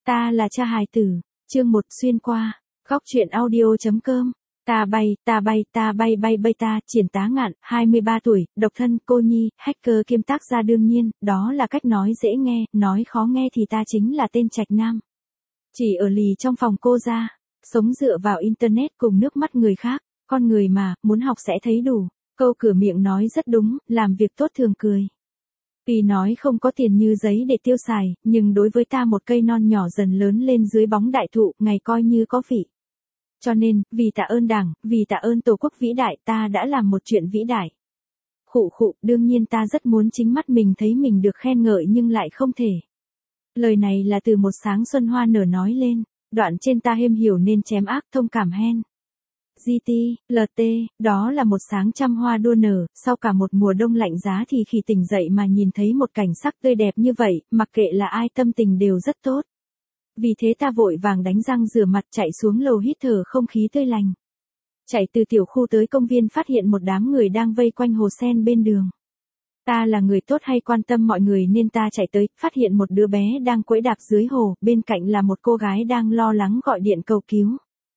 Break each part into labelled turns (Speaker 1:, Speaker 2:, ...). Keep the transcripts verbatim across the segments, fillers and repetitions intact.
Speaker 1: Ta là cha hài tử, chương một xuyên qua, góc truyện audio.com. Ta bay, ta bay, ta bay bay bay ta, Triển Tá Ngạn, hai mươi ba tuổi, độc thân, cô nhi, hacker kiêm tác gia đương nhiên, đó là cách nói dễ nghe, nói khó nghe thì ta chính là tên trạch nam. Chỉ ở lì trong phòng cô ra, sống dựa vào internet cùng nước mắt người khác, con người mà, muốn học sẽ thấy đủ, câu cửa miệng nói rất đúng, làm việc tốt thường cười. Tuy nói không có tiền như giấy để tiêu xài, nhưng đối với ta một cây non nhỏ dần lớn lên dưới bóng đại thụ, ngày coi như có vị. Cho nên, vì tạ ơn Đảng, vì tạ ơn Tổ quốc vĩ đại, ta đã làm một chuyện vĩ đại. Khụ khụ, đương nhiên ta rất muốn chính mắt mình thấy mình được khen ngợi nhưng lại không thể. Lời này là từ một sáng xuân hoa nở nói lên, đoạn trên ta êm hiểu nên chém ác thông cảm hen. giê tê, lờ tê, đó là một sáng trăm hoa đua nở, sau cả một mùa đông lạnh giá thì khi tỉnh dậy mà nhìn thấy một cảnh sắc tươi đẹp như vậy, mặc kệ là ai tâm tình đều rất tốt. Vì thế ta vội vàng đánh răng rửa mặt chạy xuống lầu hít thở không khí tươi lành. Chạy từ tiểu khu tới công viên phát hiện một đám người đang vây quanh hồ sen bên đường. Ta là người tốt hay quan tâm mọi người nên ta chạy tới, phát hiện một đứa bé đang quẫy đạp dưới hồ, bên cạnh là một cô gái đang lo lắng gọi điện cầu cứu.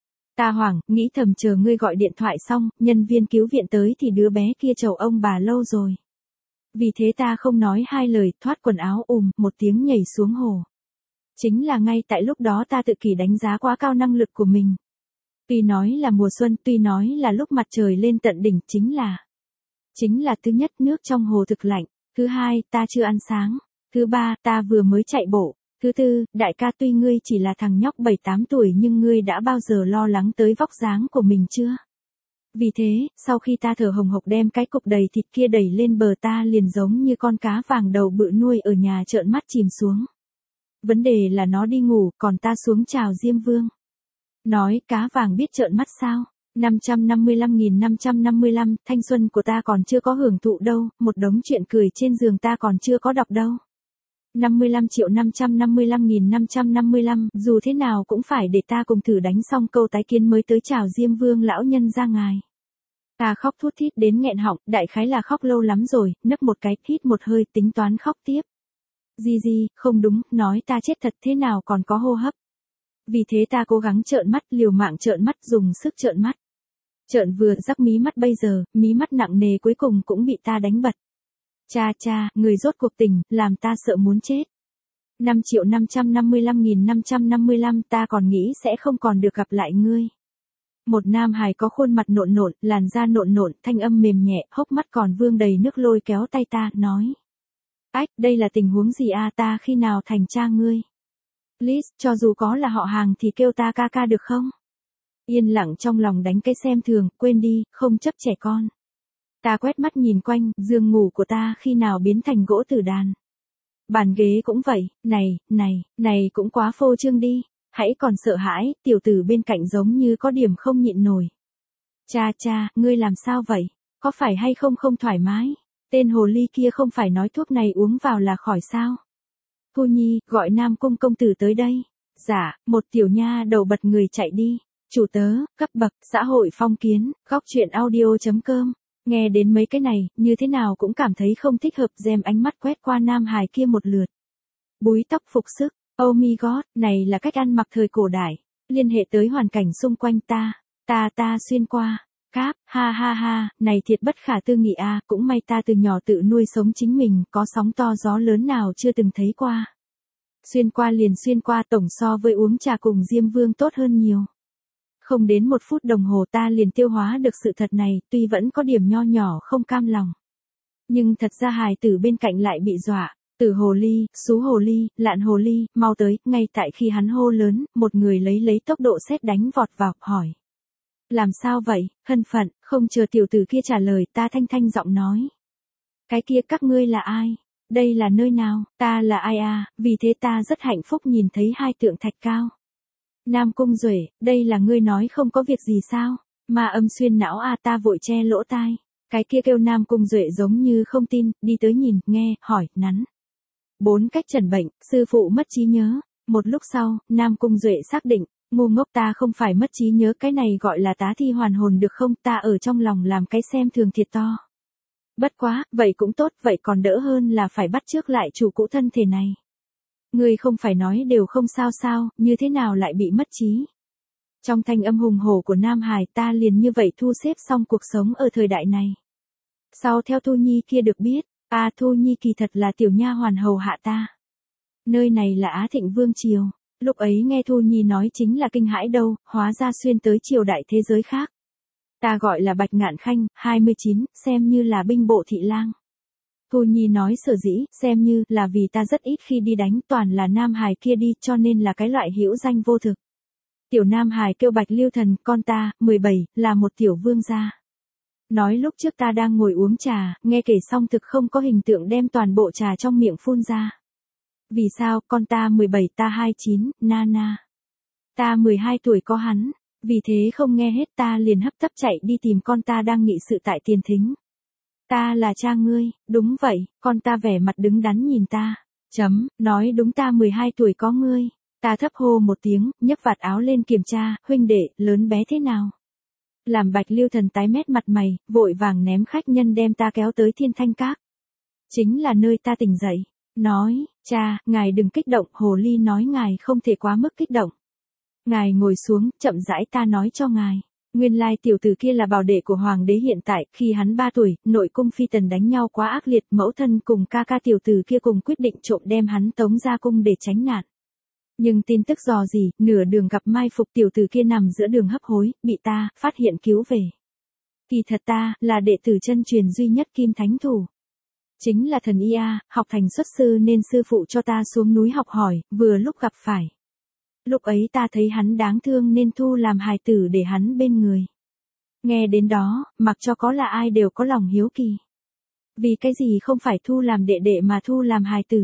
Speaker 1: Ta hoảng, nghĩ thầm chờ ngươi gọi điện thoại xong, nhân viên cứu viện tới thì đứa bé kia chầu ông bà lâu rồi. Vì thế ta không nói hai lời, thoát quần áo ùm, một tiếng nhảy xuống hồ. Chính là ngay tại lúc đó ta tự kỷ đánh giá quá cao năng lực của mình. Tuy nói là mùa xuân, tuy nói là lúc mặt trời lên tận đỉnh, chính là... Chính là thứ nhất, nước trong hồ thực lạnh. Thứ hai, ta chưa ăn sáng. Thứ ba, ta vừa mới chạy bộ. Thứ tư, đại ca tuy ngươi chỉ là thằng nhóc bảy tám tuổi nhưng ngươi đã bao giờ lo lắng tới vóc dáng của mình chưa? Vì thế, sau khi ta thở hồng hộc đem cái cục đầy thịt kia đẩy lên bờ ta liền giống như con cá vàng đầu bự nuôi ở nhà trợn mắt chìm xuống. Vấn đề là nó đi ngủ, còn ta xuống chào Diêm Vương. Nói cá vàng biết trợn mắt sao? năm trăm năm mươi lăm nghìn năm trăm năm mươi lăm, thanh xuân của ta còn chưa có hưởng thụ đâu, một đống chuyện cười trên giường ta còn chưa có đọc đâu. năm mươi lăm triệu năm trăm năm mươi lăm nghìn năm trăm năm mươi lăm, dù thế nào cũng phải để ta cùng thử đánh xong câu tái kiến mới tới chào Diêm Vương lão nhân ra ngài. Ta khóc thút thít đến nghẹn họng, đại khái là khóc lâu lắm rồi, nấc một cái, hít một hơi, tính toán khóc tiếp. Gì gì, không đúng, nói ta chết thật thế nào còn có hô hấp. Vì thế ta cố gắng trợn mắt, liều mạng trợn mắt, dùng sức trợn mắt. Trợn vừa rắc mí mắt bây giờ, mí mắt nặng nề cuối cùng cũng bị ta đánh bật. Cha cha, người rốt cuộc tình, làm ta sợ muốn chết. năm triệu năm trăm năm mươi lăm nghìn năm trăm năm mươi lăm ta còn nghĩ sẽ không còn được gặp lại ngươi. Một nam hài có khuôn mặt nộn nộn, làn da nộn nộn, thanh âm mềm nhẹ, hốc mắt còn vương đầy nước lôi kéo tay ta, nói. Ách, đây là tình huống gì a ta khi nào thành cha ngươi? Please, cho dù có là họ hàng thì kêu ta ca ca được không? Yên lặng trong lòng đánh cái xem thường, quên đi, không chấp trẻ con. Ta quét mắt nhìn quanh, giường ngủ của ta khi nào biến thành gỗ tử đàn. Bàn ghế cũng vậy, này, này, này cũng quá phô trương đi. Hãy còn sợ hãi, tiểu tử bên cạnh giống như có điểm không nhịn nổi. Cha cha, ngươi làm sao vậy? Có phải hay không không thoải mái? Tên hồ ly kia không phải nói thuốc này uống vào là khỏi sao? Thu Nhi, gọi Nam Cung công tử tới đây. Dạ, một tiểu nha đầu bật người chạy đi. Chủ tớ, cấp bậc, xã hội phong kiến, góc truyện audio.com. Nghe đến mấy cái này, như thế nào cũng cảm thấy không thích hợp, dèm ánh mắt quét qua nam hài kia một lượt. Búi tóc phục sức, oh my god, này là cách ăn mặc thời cổ đại. Liên hệ tới hoàn cảnh xung quanh ta, ta ta xuyên qua. Cáp, ha ha ha, này thiệt bất khả tư nghị a, cũng may ta từ nhỏ tự nuôi sống chính mình, có sóng to gió lớn nào chưa từng thấy qua. Xuyên qua liền xuyên qua, tổng so với uống trà cùng Diêm Vương tốt hơn nhiều. Không đến một phút đồng hồ ta liền tiêu hóa được sự thật này, tuy vẫn có điểm nho nhỏ không cam lòng. Nhưng thật ra hài tử bên cạnh lại bị dọa, tử hồ ly, xú hồ ly, lạn hồ ly, mau tới, ngay tại khi hắn hô lớn, một người lấy lấy tốc độ sét đánh vọt vào, hỏi. Làm sao vậy, thân phận, không chờ tiểu tử kia trả lời ta thanh thanh giọng nói. Cái kia các ngươi là ai? Đây là nơi nào? Ta là ai à, vì thế ta rất hạnh phúc nhìn thấy hai tượng thạch cao. Nam Cung Duệ, đây là ngươi nói không có việc gì sao? Mà âm xuyên não à ta vội che lỗ tai. Cái kia kêu Nam Cung Duệ giống như không tin, đi tới nhìn, nghe, hỏi, nắn. Bốn cách chẩn bệnh, sư phụ mất trí nhớ. Một lúc sau, Nam Cung Duệ xác định. Ngu ngốc ta không phải mất trí nhớ, cái này gọi là tá thi hoàn hồn được không, ta ở trong lòng làm cái xem thường thiệt to. Bất quá, vậy cũng tốt, vậy còn đỡ hơn là phải bắt chước lại chủ cũ thân thể này. Ngươi không phải nói đều không sao sao, như thế nào lại bị mất trí? Trong thanh âm hùng hổ của Nam Hải ta liền như vậy thu xếp xong cuộc sống ở thời đại này. Sau theo Thu Nhi kia được biết, à Thu Nhi kỳ thật là tiểu nha hoàn hầu hạ ta. Nơi này là Á Thịnh Vương Triều, lúc ấy nghe Thu Nhi nói chính là kinh hãi đâu, hóa ra xuyên tới triều đại thế giới khác. Ta gọi là Bạch Ngạn Khanh, hai mươi chín, xem như là binh bộ thị lang. Thu Nhi nói sở dĩ, xem như là vì ta rất ít khi đi đánh toàn là Nam Hải kia đi cho nên là cái loại hữu danh vô thực. Tiểu Nam Hải kêu Bạch Lưu Thần, con ta, mười bảy, là một tiểu vương gia. Nói lúc trước ta đang ngồi uống trà, nghe kể xong thực không có hình tượng đem toàn bộ trà trong miệng phun ra. Vì sao, con ta mười bảy ta hai mươi chín, na na. Ta mười hai tuổi có hắn, vì thế không nghe hết ta liền hấp tấp chạy đi tìm con ta đang nghị sự tại tiền thính. Ta là cha ngươi, đúng vậy, con ta vẻ mặt đứng đắn nhìn ta, chấm, nói đúng ta mười hai tuổi có ngươi. Ta thấp hô một tiếng, nhấc vạt áo lên kiểm tra, huynh đệ, lớn bé thế nào? Làm Bạch Lưu Thần tái mét mặt mày, vội vàng ném khách nhân đem ta kéo tới Thiên Thanh Các. Chính là nơi ta tỉnh dậy. Nói, cha, ngài đừng kích động, hồ ly nói ngài không thể quá mức kích động. Ngài ngồi xuống, chậm rãi ta nói cho ngài. Nguyên lai tiểu tử kia là bảo đệ của hoàng đế hiện tại, khi hắn ba tuổi, nội cung phi tần đánh nhau quá ác liệt, mẫu thân cùng ca ca tiểu tử kia cùng quyết định trộm đem hắn tống ra cung để tránh nạn. Nhưng tin tức dò gì, nửa đường gặp mai phục tiểu tử kia nằm giữa đường hấp hối, bị ta, phát hiện cứu về. Kỳ thật ta, là đệ tử chân truyền duy nhất Kim Thánh Thủ. Chính là thần y a, học thành xuất sư nên sư phụ cho ta xuống núi học hỏi, vừa lúc gặp phải. Lúc ấy ta thấy hắn đáng thương nên thu làm hài tử để hắn bên người. Nghe đến đó, mặc cho có là ai đều có lòng hiếu kỳ. Vì cái gì không phải thu làm đệ đệ mà thu làm hài tử?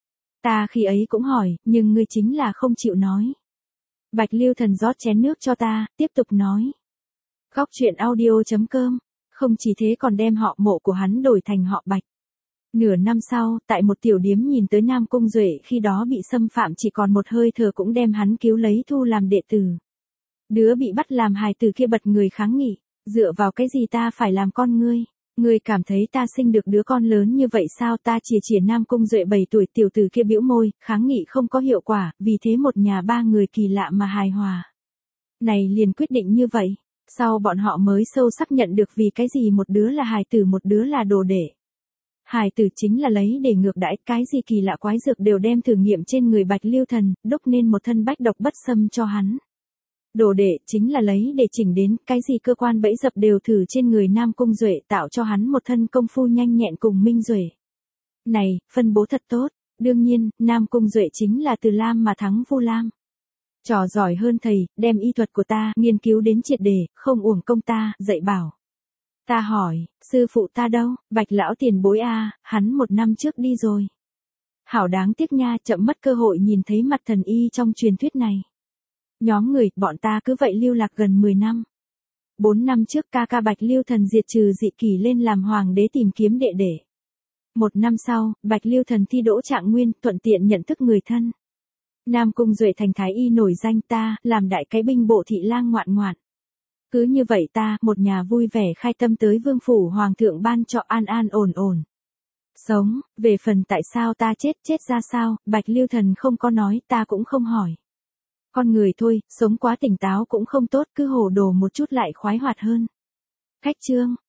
Speaker 1: Ta khi ấy cũng hỏi, nhưng ngươi chính là không chịu nói. Bạch Lưu Thần rót chén nước cho ta, tiếp tục nói. Góc truyện audio chấm com, không chỉ thế còn đem họ Mộ của hắn đổi thành họ Bạch. Nửa năm sau, tại một tiểu điếm nhìn tới Nam Cung Duệ khi đó bị xâm phạm chỉ còn một hơi thở cũng đem hắn cứu lấy thu làm đệ tử. Đứa bị bắt làm hài tử kia bật người kháng nghị, dựa vào cái gì ta phải làm con ngươi? Ngươi cảm thấy ta sinh được đứa con lớn như vậy sao? Ta chỉ chỉ Nam Cung Duệ bảy tuổi tiểu tử kia bĩu môi, kháng nghị không có hiệu quả, vì thế một nhà ba người kỳ lạ mà hài hòa. Này liền quyết định như vậy, sau bọn họ mới sâu sắc nhận được vì cái gì một đứa là hài tử một đứa là đồ đệ. Hài tử chính là lấy để ngược đãi, cái gì kỳ lạ quái dược đều đem thử nghiệm trên người Bạch Lưu Thần, đúc nên một thân bách độc bất xâm cho hắn. Đồ đệ chính là lấy để chỉnh đến, cái gì cơ quan bẫy dập đều thử trên người Nam Cung Duệ tạo cho hắn một thân công phu nhanh nhẹn cùng minh duệ. Này, phân bố thật tốt, đương nhiên, Nam Cung Duệ chính là từ Lam mà thắng Vu Lam. Trò giỏi hơn thầy, đem y thuật của ta nghiên cứu đến triệt đề, không uổng công ta, dạy bảo. Ta hỏi, sư phụ ta đâu? Bạch lão tiền bối a, hắn một năm trước đi rồi. Hảo đáng tiếc nha, chậm mất cơ hội nhìn thấy mặt thần y trong truyền thuyết này. Nhóm người, bọn ta cứ vậy lưu lạc gần mười năm. Bốn năm trước ca ca Bạch Lưu Thần diệt trừ dị kỷ lên làm hoàng đế tìm kiếm đệ đệ. Một năm sau, Bạch Lưu Thần thi đỗ trạng nguyên, thuận tiện nhận thức người thân. Nam Cung Duệ thành thái y nổi danh ta, làm đại cái binh bộ thị lang ngoạn ngoạn. Cứ như vậy ta, một nhà vui vẻ khai tâm tới vương phủ hoàng thượng ban cho an an ổn ổn. Sống, về phần tại sao ta chết chết ra sao, Bạch Lưu Thần không có nói, ta cũng không hỏi. Con người thôi, sống quá tỉnh táo cũng không tốt, cứ hồ đồ một chút lại khoái hoạt hơn. Khách chương.